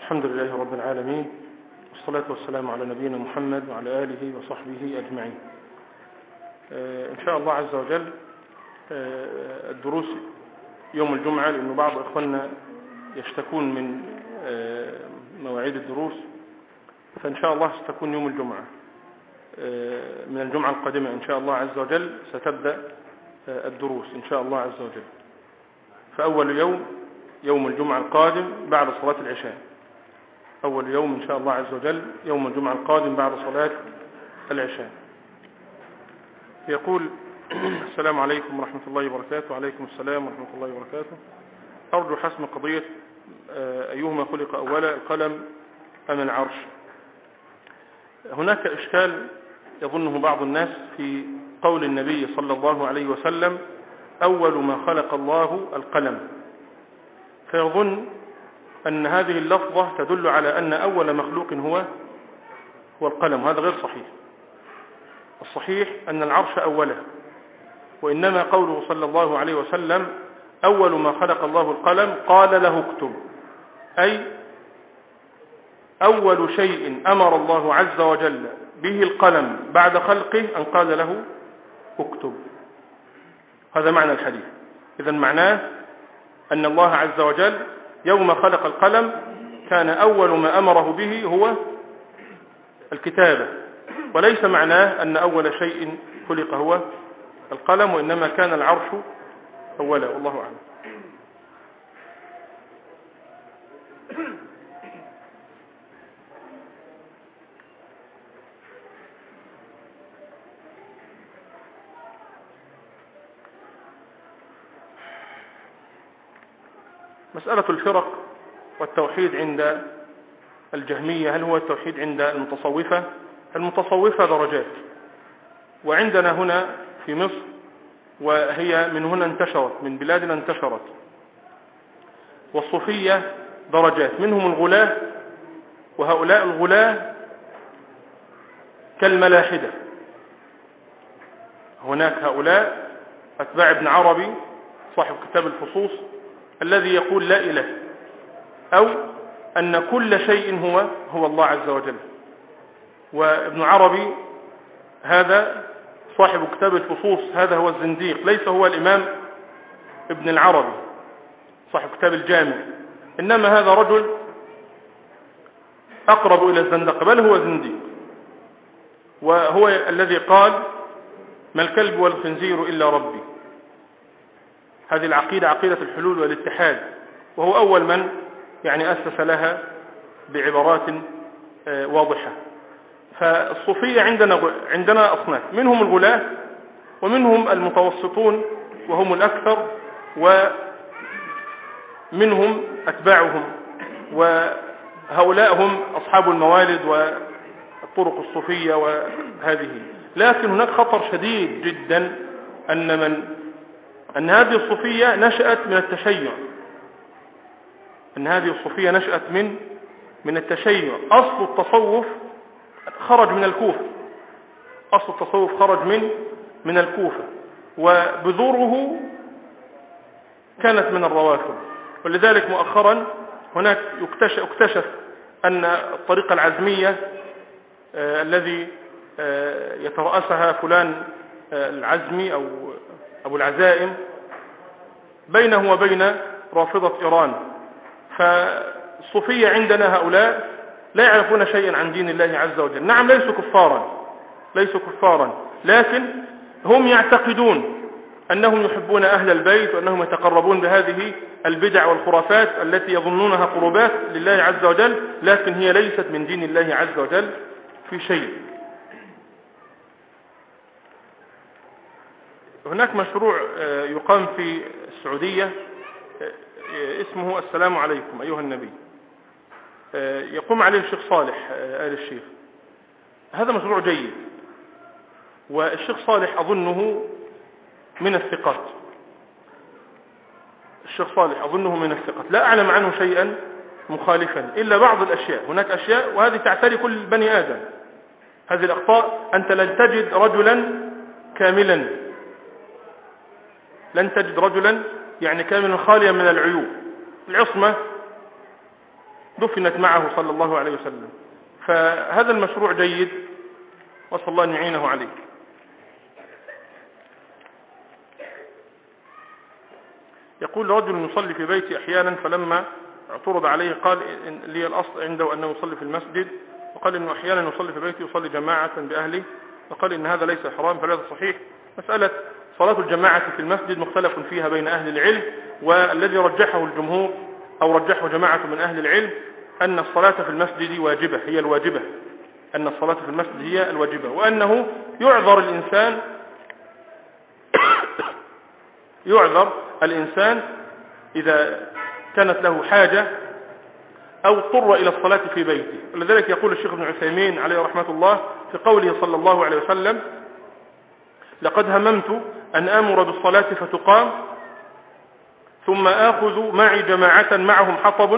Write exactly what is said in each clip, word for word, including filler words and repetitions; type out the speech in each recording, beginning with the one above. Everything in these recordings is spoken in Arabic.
الحمد لله رب العالمين، والصلاة والسلام على نبينا محمد وعلى آله وصحبه أجمعين. إن شاء الله عز وجل الدروس يوم الجمعة، لأن بعض إخواننا يشتكون من مواعيد الدروس، فإن شاء الله ستكون يوم الجمعة. من الجمعة القادمة إن شاء الله عز وجل ستبدأ الدروس إن شاء الله عز وجل. فأول يوم يوم الجمعة القادم بعد صلاة العشاء، أول يوم إن شاء الله عز وجل يوم الجمعة القادم بعد صلاة العشاء. يقول: السلام عليكم ورحمة الله وبركاته. وعليكم السلام ورحمة الله وبركاته. أرجو حسم قضية أيهما خلق أولا، القلم أم العرش؟ هناك إشكال يظنه بعض الناس في قول النبي صلى الله عليه وسلم: أول ما خلق الله القلم، فيظن أن هذه اللفظة تدل على أن أول مخلوق هو هو القلم. هذا غير صحيح. الصحيح أن العرش أوله، وإنما قوله صلى الله عليه وسلم أول ما خلق الله القلم قال له اكتب، أي أول شيء أمر الله عز وجل به القلم بعد خلقه أن قال له اكتب. هذا معنى الحديث. إذن معناه أن الله عز وجل يوم خلق القلم كان أول ما أمره به هو الكتابة، وليس معناه أن أول شيء خلق هو القلم، وإنما كان العرش أولا، والله أعلم. مسألة الفرق والتوحيد عند الجهمية، هل هو التوحيد عند المتصوفة؟ المتصوفة درجات، وعندنا هنا في مصر، وهي من هنا انتشرت، من بلادنا انتشرت. والصوفية درجات، منهم الغلاة، وهؤلاء الغلاة كالملاحدة. هناك هؤلاء أتباع ابن عربي صاحب كتاب الفصوص الذي يقول لا إله، أو أن كل شيء هو هو الله عز وجل. وابن عربي هذا صاحب كتاب الفصوص هذا هو الزنديق، ليس هو الإمام ابن العربي صاحب كتاب الجامع، إنما هذا رجل أقرب إلى الزندقة، بل هو زنديق. وهو الذي قال: ما الكلب والخنزير إلا ربي. هذه العقيدة عقيدة الحلول والاتحاد، وهو أول من يعني أسس لها بعبارات واضحة. فالصوفية عندنا عندنا أصناف، منهم الغلاة ومنهم المتوسطون وهم الأكثر، ومنهم أتباعهم، وهؤلاء هم أصحاب الموالد والطرق الصوفية وهذه. لكن هناك خطر شديد جدا أن من أن هذه الصوفية نشأت من التشيع، أن هذه الصوفية نشأت من من التشيع. أصل التصوف خرج من الكوفة، أصل التصوف خرج من من الكوفة، وبذوره كانت من الروافض. ولذلك مؤخرا هناك يكتشف, يكتشف أن الطريقة العزمية آه الذي آه يترأسها فلان آه العزمي أو أبو العزائم بينه وبين رافضة إيران. فالصوفية عندنا هؤلاء لا يعرفون شيئا عن دين الله عز وجل. نعم، ليسوا كفارا ليسوا كفارا لكن هم يعتقدون أنهم يحبون أهل البيت، وأنهم يتقربون بهذه البدع والخرافات التي يظنونها قربات لله عز وجل، لكن هي ليست من دين الله عز وجل في شيء. هناك مشروع يقام في السعودية اسمه السلام عليكم أيها النبي، يقوم عليه الشيخ صالح آل الشيخ. هذا مشروع جيد، والشيخ صالح أظنه من الثقات الشيخ صالح أظنه من الثقات لا أعلم عنه شيئا مخالفا إلا بعض الأشياء. هناك أشياء وهذه تعتري كل بني آدم، هذه الأخطاء. أنت لن تجد رجلا كاملا، لن تجد رجلا يعني كاملا خاليا من العيوب. العصمة دفنت معه صلى الله عليه وسلم. فهذا المشروع جيد، وصلى الله أن يعينه عليه. يقول رجل يصلي في بيتي أحيانا، فلما اعترض عليه قال لي الأصل عنده أنه يصلي في المسجد، وقال إنه أحيانا يصلي في بيتي يصلي جماعة بأهله، وقال إن هذا ليس حرام، فليس صحيح. مسألة صلاة الجماعة في المسجد مختلف فيها بين أهل العلم، والذي رجحه الجمهور أو رجحه جماعة من أهل العلم أن الصلاة في المسجد واجبة، هي الواجبة، أن الصلاة في المسجد هي الواجبة، وأنه يعذر الإنسان يعذر الإنسان إذا كانت له حاجة أو اضطر إلى الصلاة في بيته. ولذلك يقول الشيخ ابن عثيمين عليه رحمة الله في قوله صلى الله عليه وسلم: لقد هممت أن آمر بالصلاة فتقام ثم آخذ معي جماعة معهم حطب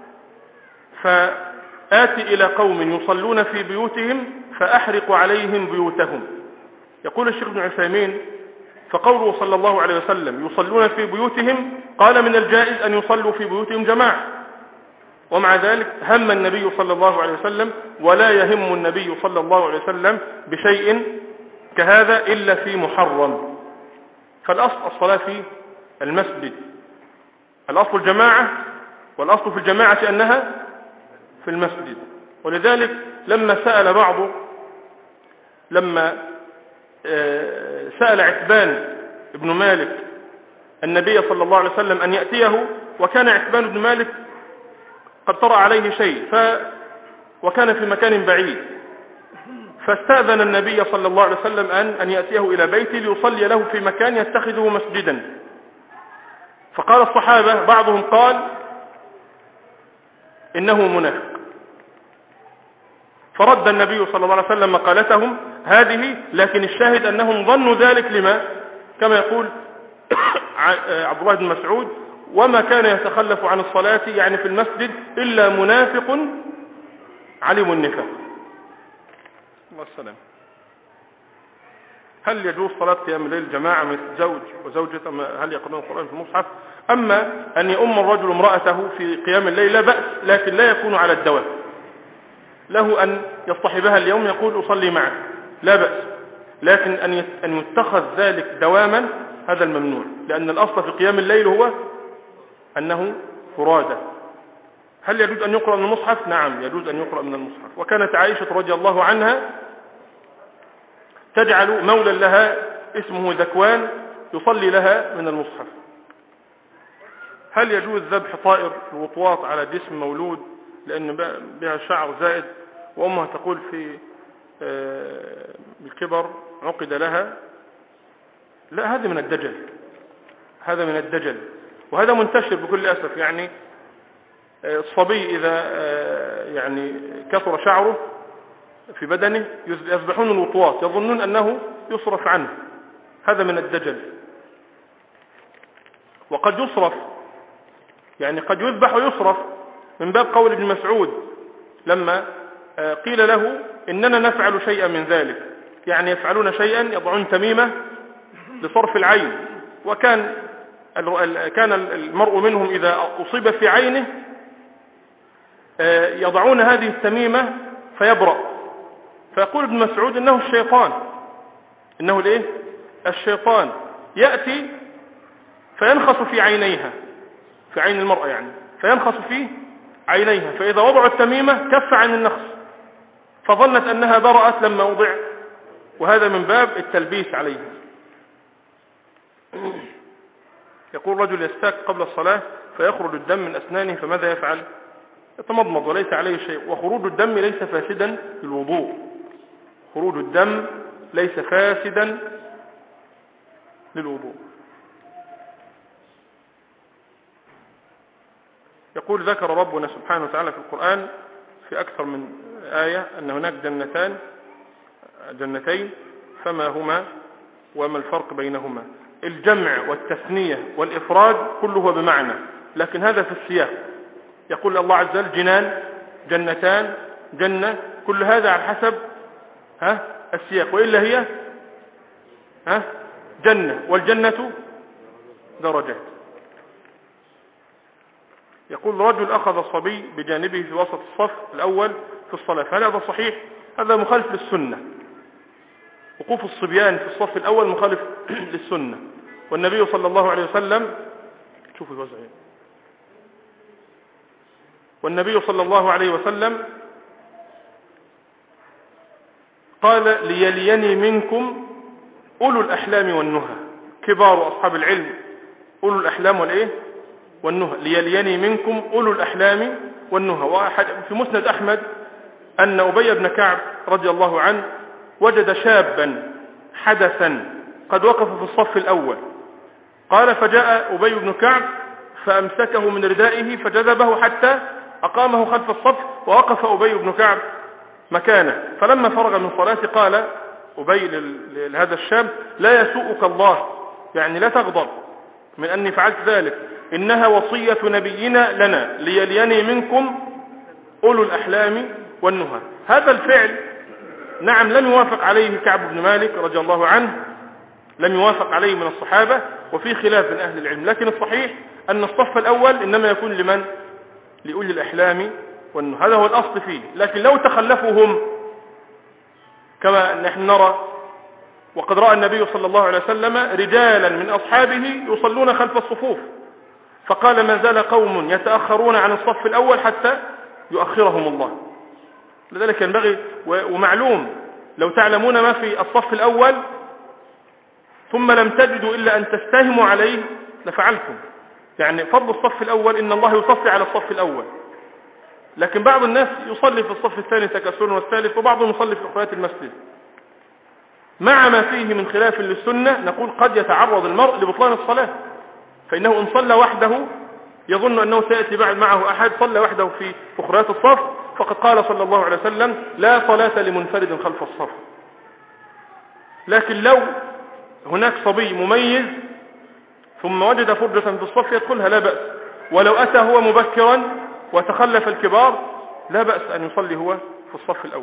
فآتي إلى قوم يصلون في بيوتهم فأحرق عليهم بيوتهم. يقول الشيخ ابن عثيمين: فقوله صلى الله عليه وسلم يصلون في بيوتهم، قال من الجائز أن يصلوا في بيوتهم جماعة، ومع ذلك هم النبي صلى الله عليه وسلم، ولا يهم النبي صلى الله عليه وسلم بشيء كهذا إلا في محرم. فالأصل الصلاة في المسجد، الأصل الجماعة، والأصل في الجماعة أنها في المسجد. ولذلك لما سأل بعض لما سأل عتبان بن مالك النبي صلى الله عليه وسلم أن يأتيه، وكان عتبان بن مالك قد طرأ عليه شيء ف وكان في مكان بعيد، فاستأذن النبي صلى الله عليه وسلم أن أن يأتيه إلى بيته ليصلي له في مكان يتخذه مسجدا. فقال الصحابة بعضهم قال إنه منافق، فرد النبي صلى الله عليه وسلم مقالتهم هذه، لكن الشاهد أنهم ظنوا ذلك لما كما يقول عبد الله بن مسعود: وما كان يتخلف عن الصلاة يعني في المسجد إلا منافق علم النفاق. الله السلام. هل يجوز صلاة قيام الليل جماعة مثل زوج وزوجة؟ هل يقرؤون القرآن في المصحف؟ أما أن يؤم الرجل امرأته في قيام الليل لا بأس، لكن لا يكون على الدوام. له أن يصطحبها اليوم يقول أصلي معك، لا بأس، لكن أن يتخذ ذلك دواما هذا الممنوع، لأن الأصل في قيام الليل هو أنه فرادى. هل يجوز أن يقرأ من المصحف؟ نعم، يجوز أن يقرأ من المصحف. وكانت عائشة رضي الله عنها تجعل مولا لها اسمه ذكوان يصلي لها من المصحف. هل يجوز ذبح طائر الوطواط على جسم مولود لأن بها شعر زائد، وأمها تقول في بالكبر عقد لها؟ لا، هذا من الدجل، هذا من الدجل، وهذا منتشر بكل أسف. يعني الصبي إذا يعني كثر شعره في بدنه يذبحون الوطواط يظنون أنه يصرف عنه، هذا من الدجل. وقد يصرف، يعني قد يذبح ويصرف، من باب قول ابن مسعود لما قيل له إننا نفعل شيئا من ذلك، يعني يفعلون شيئا يضعون تميمة لصرف العين، وكان كان المرء منهم إذا أصيب في عينه يضعون هذه التميمة فيبرأ، فيقول ابن مسعود إنه الشيطان، إنه الإيه؟ الشيطان يأتي فينخص في عينيها، في عين المرأة يعني، فينخص في عينيها، فإذا وضعوا التميمة كف عن النخص، فظنت أنها برأت لما وضع، وهذا من باب التلبيس عليها. يقول رجل يستاك قبل الصلاة فيخرج الدم من أسنانه، فماذا يفعل؟ يتمضمض وليس عليه شيء. وخروج الدم ليس فاسدا للوضوء، خروج الدم ليس فاسدا للوضوء. يقول ذكر ربنا سبحانه وتعالى في القرآن في أكثر من آية أن هناك جنتان جنتين، فما هما وما الفرق بينهما؟ الجمع والتثنية والإفراد كله بمعنى، لكن هذا في السياق. يقول الله عز وجل جنان، جنتان، جنة، كل هذا على حسب ها السياق، وإلا هي ها جنة، والجنة درجات. يقول رجل أخذ الصبي بجانبه في وسط الصف الأول في الصلاة، فهل هذا صحيح؟ هذا مخالف للسنة. وقوف الصبيان في الصف الأول مخالف للسنة، والنبي صلى الله عليه وسلم شوفوا الوزع والنبي صلى الله عليه وسلم قال ليليني منكم أولو الأحلام والنهى، كبار أصحاب العلم أولو الأحلام والإيه والنهى، ليليني منكم أولو الأحلام والنهى. وأحد في مسند أحمد أن أبي بن كعب رضي الله عنه وجد شابا حدثا قد وقف في الصف الأول، قال فجاء أبي بن كعب فأمسكه من ردائه فجذبه حتى أقامه خلف الصف، ووقف أبي بن كعب مكانه. فلما فرغ من صلاته قال أبي لهذا الشاب لا يسوءك الله، يعني لا تغضب من أني فعلت ذلك، إنها وصية نبينا لنا ليليني منكم أولو الأحلام والنهى. هذا الفعل نعم لم يوافق عليه كعب بن مالك رضي الله عنه، لم يوافق عليه من الصحابة، وفي خلاف من أهل العلم، لكن الصحيح أن الصف الأول إنما يكون لمن؟ لأولي الأحلام والنهى، هذا هو الأصل فيه. لكن لو تخلفوا هم كما نحن نرى، وقد رأى النبي صلى الله عليه وسلم رجالا من أصحابه يصلون خلف الصفوف، فقال ما زال قوم يتأخرون عن الصف الأول حتى يؤخرهم الله. لذلك ينبغي، ومعلوم لو تعلمون ما في الصف الأول ثم لم تجدوا إلا أن تستهموا عليه لفعلتم. يعني فضل الصف الأول إن الله يصلي على الصف الأول، لكن بعض الناس يصلي في الصف الثاني تكسرا والثالث، وبعضهم يصلي في أخريات المسجد. مع ما فيه من خلاف للسنة نقول قد يتعرض المرء لبطلان الصلاة، فإنه إن صلى وحده يظن أنه سيأتي بعد معه أحد، صلى وحده في أخريات الصف، فقد قال صلى الله عليه وسلم لا صلاة لمنفرد خلف الصف. لكن لو هناك صبي مميز ثم وجد فرجة في الصف يدخلها لا بأس، ولو أتى هو مبكرا وتخلف الكبار لا بأس أن يصلي هو في الصف الأول.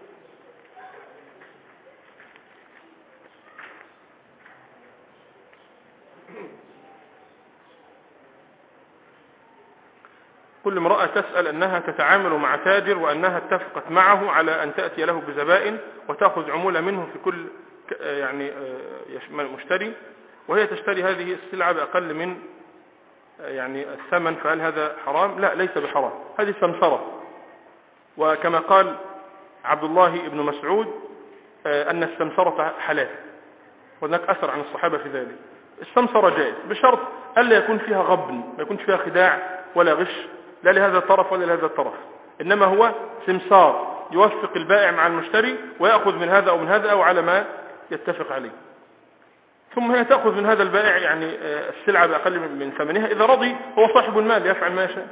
كل امرأة تسأل أنها تتعامل مع تاجر وأنها اتفقت معه على أن تأتي له بزبائن وتأخذ عمولة منه في كل يعني مشتري، وهي تشتري هذه السلعة بأقل من يعني الثمن، فهل هذا حرام؟ لا، ليس بحرام، هذه سمسرة. وكما قال عبد الله بن مسعود أن السمسرة حلال، وهناك أثر عن الصحابة في ذلك. السمسرة جائز بشرط ألا يكون فيها غبن، ما يكونش فيها خداع ولا غش، لا لهذا الطرف ولا لهذا الطرف، إنما هو سمسار يوفق البائع مع المشتري ويأخذ من هذا أو من هذا أو على ما يتفق عليه، ثم هي تأخذ من هذا البائع يعني السلعة بأقل من ثمنها، إذا رضي هو صاحب المال يفعل ما يشاء.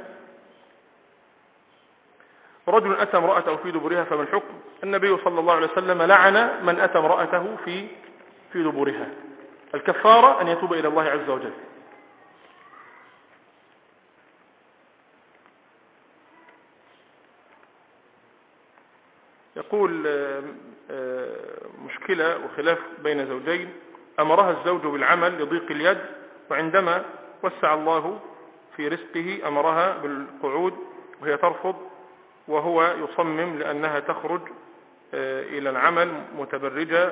رجل أتى امرأته في دبرها فما الحكم؟ النبي صلى الله عليه وسلم لعن من أتى امرأته في في دبرها. الكفارة أن يتوب إلى الله عز وجل. يقول مشكلة وخلاف بين زوجين، أمرها الزوج بالعمل لضيق اليد، وعندما وسع الله في رزقه أمرها بالقعود وهي ترفض، وهو يصمم لأنها تخرج إلى العمل متبرجة،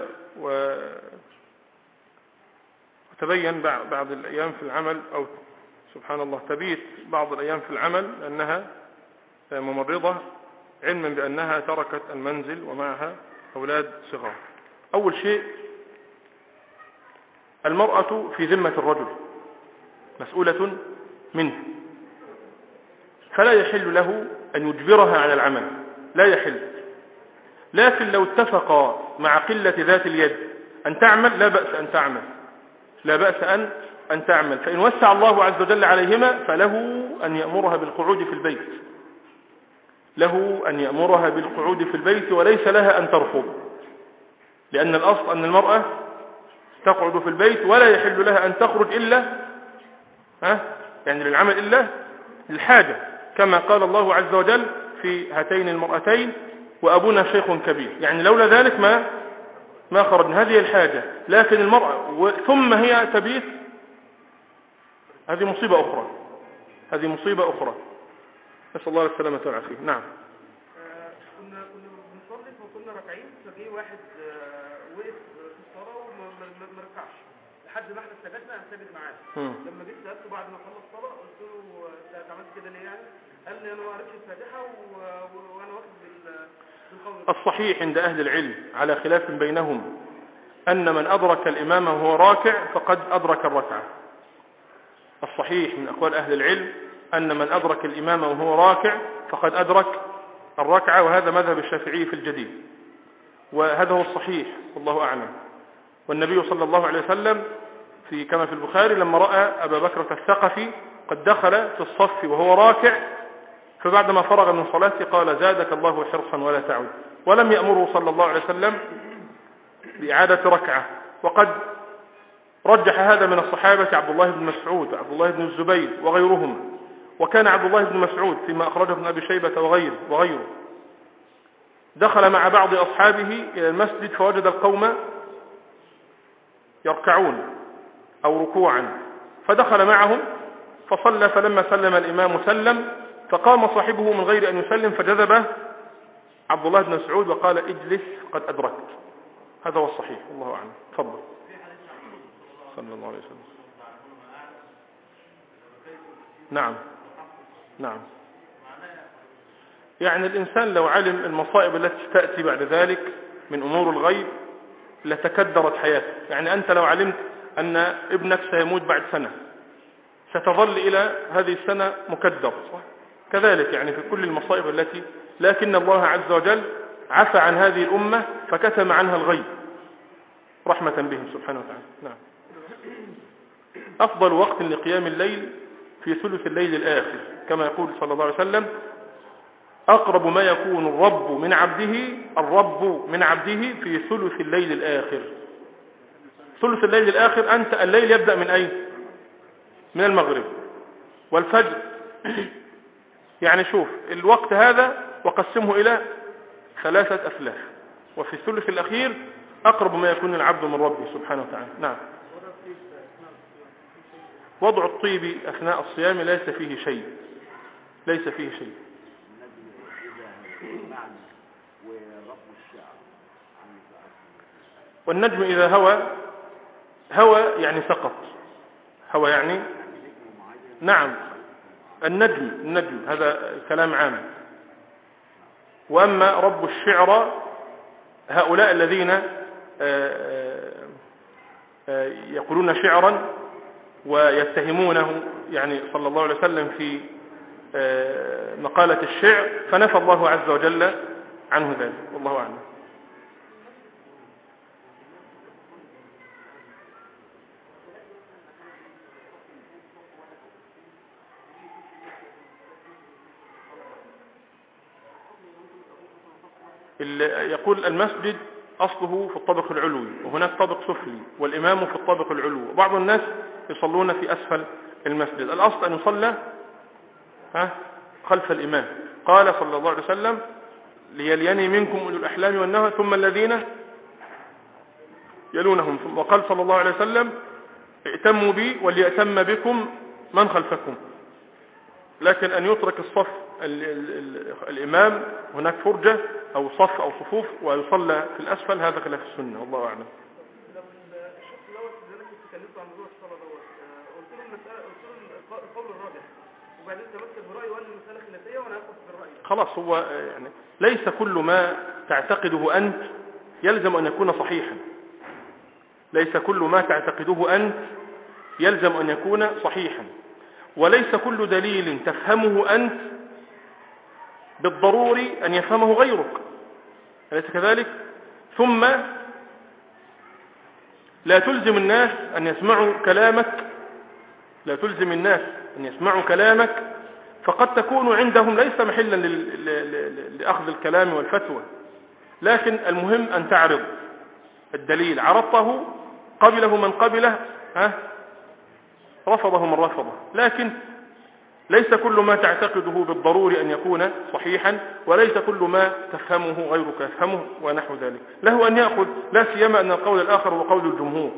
وتبين بعض الأيام في العمل أو سبحان الله تبيت بعض الأيام في العمل لأنها ممرضة، علما بأنها تركت المنزل ومعها أولاد صغار. أول شيء المرأة في ذمة الرجل مسؤولة منه، فلا يحل له أن يجبرها على العمل، لا يحل. لكن لو اتفقا مع قلة ذات اليد أن تعمل لا بأس أن تعمل، لا بأس أن أن تعمل، فإن وسع الله عز وجل عليهما فله أن يأمرها بالقعود في البيت، له أن يأمرها بالقعود في البيت، وليس لها أن ترفض، لأن الأصل أن المرأة تقعد في البيت ولا يحل لها أن تخرج إلا ها يعني للعمل إلا للحاجة، كما قال الله عز وجل في هاتين المرأتين وأبونا شيخ كبير، يعني لولا ذلك ما ما خرجنا، هذه الحاجة. لكن المرأة ثم هي تبيت، هذه مصيبة أخرى، هذه مصيبة أخرى. نسأل الله السلامة والعافية. نعم. كنا كنا بنصلي فكنا راكعين، فجي واحد وقف في الصلاة وما ركعش لحد ما احنا سجدنا قام ساجد معاه. لما جيت سألته بعد ما خلص الصلاة قلت له انت عملت كده ليه يعني؟ قال لي انا ما قريتش الفاتحة وانا واخد بالقول. الصحيح عند أهل العلم على خلاف بينهم أن من أدرك الإمام وهو راكع فقد أدرك الركعة. الصحيح من أقوال أهل العلم أن من أدرك الإمام وهو راكع فقد أدرك الركعة، وهذا مذهب الشافعي في الجديد، وهذا هو الصحيح والله أعلم. والنبي صلى الله عليه وسلم في كما في البخاري لما رأى أبا بكر الثقفي قد دخل في الصف وهو راكع، فبعدما فرغ من صلاته قال زادك الله حرصا ولا تعود، ولم يأمره صلى الله عليه وسلم بإعادة ركعة. وقد رجح هذا من الصحابة عبد الله بن مسعود وعبد الله بن الزبير وغيرهم. وكان عبد الله بن مسعود فيما أخرجه ابن أبي شيبة وغيره, وغيره دخل مع بعض أصحابه إلى المسجد فوجد القوم يركعون أو ركوعا، فدخل معهم فصلى، فلما سلم الإمام سلم، فقام صاحبه من غير أن يسلم فجذبه عبد الله بن مسعود وقال اجلس قد أدركت. هذا هو الصحيح والله أعلم. تفضل. صلى الله عليه وسلم. نعم نعم. يعني الإنسان لو علم المصائب التي تأتي بعد ذلك من أمور الغيب لتكدرت حياته. يعني أنت لو علمت أن ابنك سيموت بعد سنة ستظل إلى هذه السنة مكدر، كذلك يعني في كل المصائب التي، لكن الله عز وجل عفى عن هذه الأمة فكتم عنها الغيب رحمة بهم سبحانه وتعالى. نعم. أفضل وقت لقيام الليل في ثلث الليل الآخر، كما يقول صلى الله عليه وسلم أقرب ما يكون الرب من عبده الرب من عبده في ثلث الليل الآخر. ثلث الليل الآخر أنت الليل يبدأ من أي؟ من المغرب والفجر. يعني شوف الوقت هذا وقسمه إلى ثلاثة أثلاث، وفي الثلث الأخير أقرب ما يكون العبد من ربه سبحانه وتعالى. نعم. وضع الطيب أثناء الصيام ليس فيه شيء، ليس فيه شيء. والنجم إذا هوى هوى يعني سقط، هوى يعني نعم النجم النجم هذا كلام عام. وأما رب الشعر هؤلاء الذين يقولون شعرا ويتهمونه يعني صلى الله عليه وسلم في مقالة الشعر، فنفى الله عز وجل عنه ذلك والله أعلم. يقول المسجد أصله في الطابق العلوي وهناك طابق سفلي والإمام في الطابق العلوي، وبعض الناس يصلون في أسفل المسجد. الأصل أن يصلى ها خلف الإمام. قال صلى الله عليه وسلم ليليني منكم أولو الأحلام والنهى ثم الذين يلونهم، وقال صلى الله عليه وسلم ائتموا بي وليأتم بكم من خلفكم. لكن أن يترك الصف ال ال ال الإمام هناك فرجة أو صف أو صفوف ويصلى في الأسفل، هذا خلاف السنة والله أعلم. الشخص دوت اللي انا كنت اتكلمت عن موضوع الصلاه دوت قلت له المساله، قلت له القول الراجح، وبعدين تمسك برايي وقال لي المساله خلافيه وانا هاخد بالراي. خلاص هو يعني ليس كل ما تعتقده أنت يلزم أن يكون صحيحا، ليس كل ما تعتقده أنت يلزم أن يكون صحيحا، وليس كل دليل تفهمه أنت بالضروري أن يفهمه غيرك، أليس كذلك؟ ثم لا تلزم الناس أن يسمعوا كلامك، لا تلزم الناس أن يسمعوا كلامك، فقد تكون عندهم ليس محلا لأخذ الكلام والفتوى، لكن المهم أن تعرض الدليل، عرضته قبله من قبله، ها رفضه من رفضه، لكن ليس كل ما تعتقده بالضروري أن يكون صحيحا، وليس كل ما تفهمه غيرك يفهمه ونحو ذلك. له أن يأخذ، لا سيما أن القول الآخر هو قول الجمهور.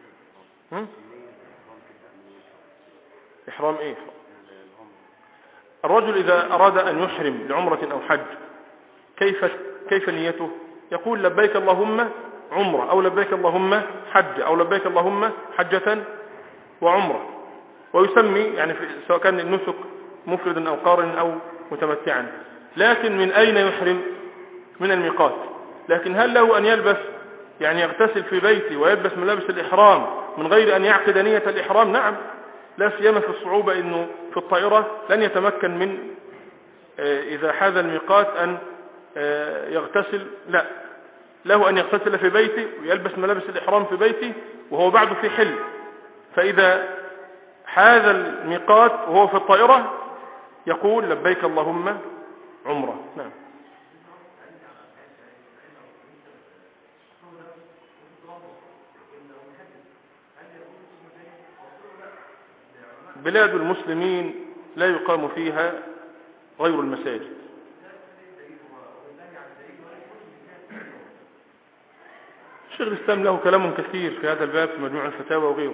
إحرام إيه؟ الرجل إذا أراد أن يحرم لعمرة أو حج كيف كيف نيته؟ يقول لبيك اللهم عمرة، أو لبيك اللهم حج، أو لبيك اللهم حجة وعمرة، ويسمي يعني سواء كان النسك مفردا أو قارن أو متمتعا. لكن من أين يحرم؟ من الميقات. لكن هل له أن يلبس يعني يغتسل في بيته ويلبس ملابس الإحرام من غير أن يعقد نية الإحرام؟ نعم، لا سيما في الصعوبة إنه في الطائرة لن يتمكن من إذا حاذ الميقات أن يغتسل، لا، له أن يغتسل في بيته ويلبس ملابس الإحرام في بيته وهو بعد في حل. فإذا حاذ الميقات وهو في الطائرة يقول لبيك اللهم عمرة. نعم. بلاد المسلمين لا يقام فيها غير المساجد. شيخ الإسلام له كلام كثير في هذا الباب في مجموع الفتاوى وغيره.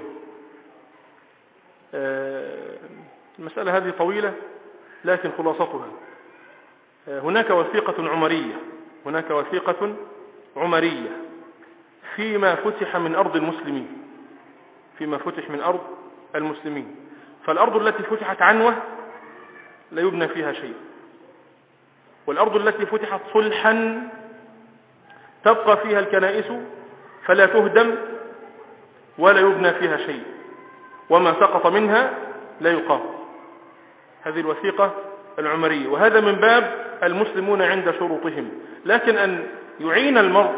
المسألة هذه طويلة لكن خلاصتها هناك وثيقة عمرية هناك وثيقة عمرية فيما فتح من أرض المسلمين فيما فتح من أرض المسلمين. فالأرض التي فتحت عنوة لا يبنى فيها شيء، والأرض التي فتحت صلحا تبقى فيها الكنائس فلا تهدم ولا يبنى فيها شيء، وما سقط منها لا يقام. هذه الوثيقة العمرية، وهذا من باب المسلمون عند شروطهم. لكن أن يعين المرء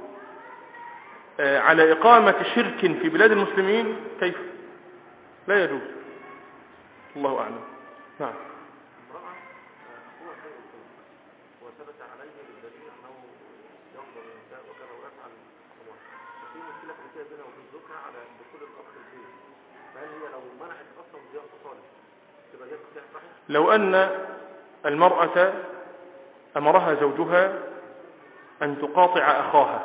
على إقامة شرك في بلاد المسلمين كيف؟ لا يجوز. الله أعلم. نعم. امرأة أخوها شيء وثبت عليه بالدليل أنه ينظر النساء وكذا ويفعل الأمور، وفي مشكلة كثيرة بينها وبين زوجها على دخول الأخ البيت، فهل هي لو منعت أصلا زيارة صالح تبقى هي تصلح صحيح؟ لو أن المرأة أمرها زوجها أن تقاطع أخاها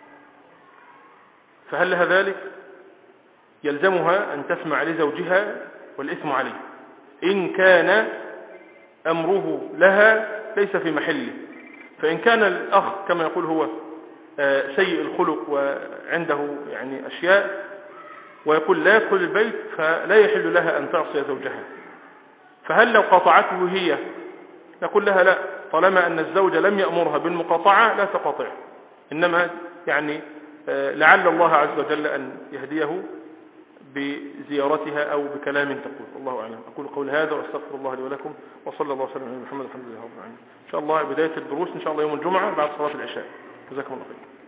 فهل لها ذلك؟ يلزمها أن تسمع لزوجها والإثم عليه إن كان أمره لها ليس في محله. فإن كان الأخ كما يقول هو سيء الخلق وعنده يعني أشياء ويقول لا يدخل البيت فلا يحل لها أن تعصي زوجها. فهل لو قاطعته هي نقول لها لا، طالما أن الزوج لم يأمرها بالمقاطعة لا تقاطعه، إنما يعني لعل الله عز وجل أن يهديه بزيارتها أو بكلام تقول. الله أعلم. أقول قول هذا وأستغفر الله لي ولكم، وصلى الله وسلم على محمد الحمد لله رب العالمين. إن شاء الله بداية الدروس إن شاء الله يوم الجمعة بعد صلاة العشاء. جزاكم الله خير.